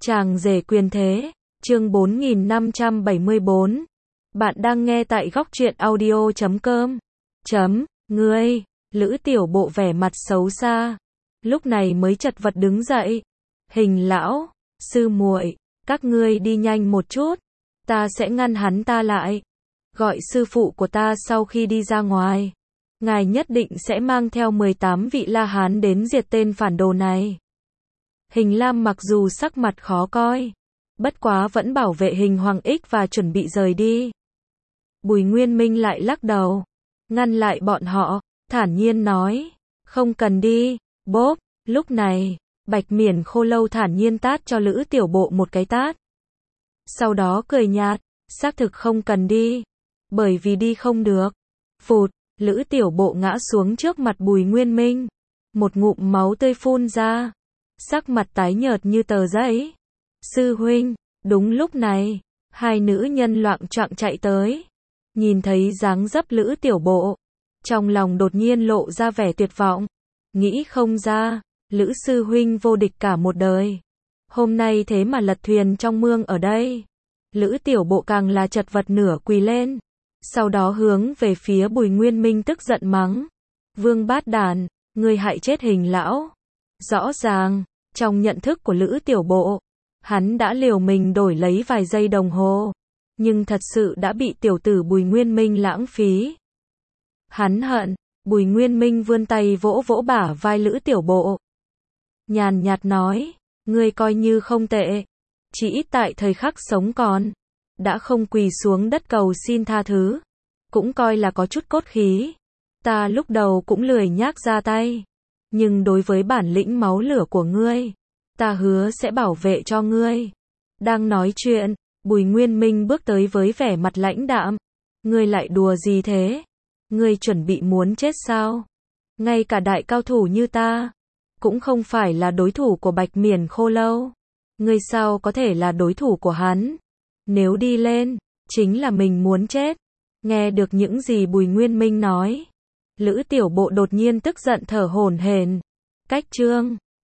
Chàng rể quyền thế, chương 4574. Bạn đang nghe tại góc truyện audio.com. Ngươi, Lữ Tiểu Bộ vẻ mặt xấu xa, lúc này mới chật vật đứng dậy. Hình lão, sư muội, các ngươi đi nhanh một chút, ta sẽ ngăn hắn ta lại. Gọi sư phụ của ta sau khi đi ra ngoài. Ngài nhất định sẽ mang theo 18 vị La Hán đến diệt tên phản đồ này. Hình Lam mặc dù sắc mặt khó coi, bất quá vẫn bảo vệ Hình Hoàng Ích và chuẩn bị rời đi. Bùi Nguyên Minh lại lắc đầu, ngăn lại bọn họ, thản nhiên nói, không cần đi. Bốp, lúc này, Bạch Miển Khô Lâu thản nhiên tát cho Lữ Tiểu Bộ một cái tát. Sau đó cười nhạt, xác thực không cần đi, bởi vì đi không được. Phụt, Lữ Tiểu Bộ ngã xuống trước mặt Bùi Nguyên Minh, một ngụm máu tươi phun ra, sắc mặt tái nhợt như tờ giấy. Sư huynh, đúng lúc này, hai nữ nhân loạng choạng chạy tới, nhìn thấy dáng dấp Lữ Tiểu Bộ, trong lòng đột nhiên lộ ra vẻ tuyệt vọng, nghĩ không ra, Lữ sư huynh vô địch cả một đời, hôm nay thế mà lật thuyền trong mương ở đây. Lữ Tiểu Bộ càng là chật vật nửa quỳ lên, sau đó hướng về phía Bùi Nguyên Minh tức giận mắng, Vương Bát Đản, ngươi hại chết Hình lão. Rõ ràng, trong nhận thức của Lữ Tiểu Bộ, hắn đã liều mình đổi lấy vài giây đồng hồ, nhưng thật sự đã bị tiểu tử Bùi Nguyên Minh lãng phí. Hắn hận. Bùi Nguyên Minh vươn tay vỗ vỗ bả vai Lữ Tiểu Bộ, nhàn nhạt nói, ngươi coi như không tệ, chỉ ít tại thời khắc sống còn, đã không quỳ xuống đất cầu xin tha thứ, cũng coi là có chút cốt khí. Ta lúc đầu cũng lười nhác ra tay, nhưng đối với bản lĩnh máu lửa của ngươi, ta hứa sẽ bảo vệ cho ngươi. Đang nói chuyện, Bùi Nguyên Minh bước tới với vẻ mặt lãnh đạm, ngươi lại đùa gì thế? Ngươi chuẩn bị muốn chết sao? Ngay cả đại cao thủ như ta, cũng không phải là đối thủ của Bạch Miển Khô Lâu. Ngươi sao có thể là đối thủ của hắn? Nếu đi lên, chính là mình muốn chết. Nghe được những gì Bùi Nguyên Minh nói, Lữ Tiểu Bộ đột nhiên tức giận thở hổn hển. Cách chương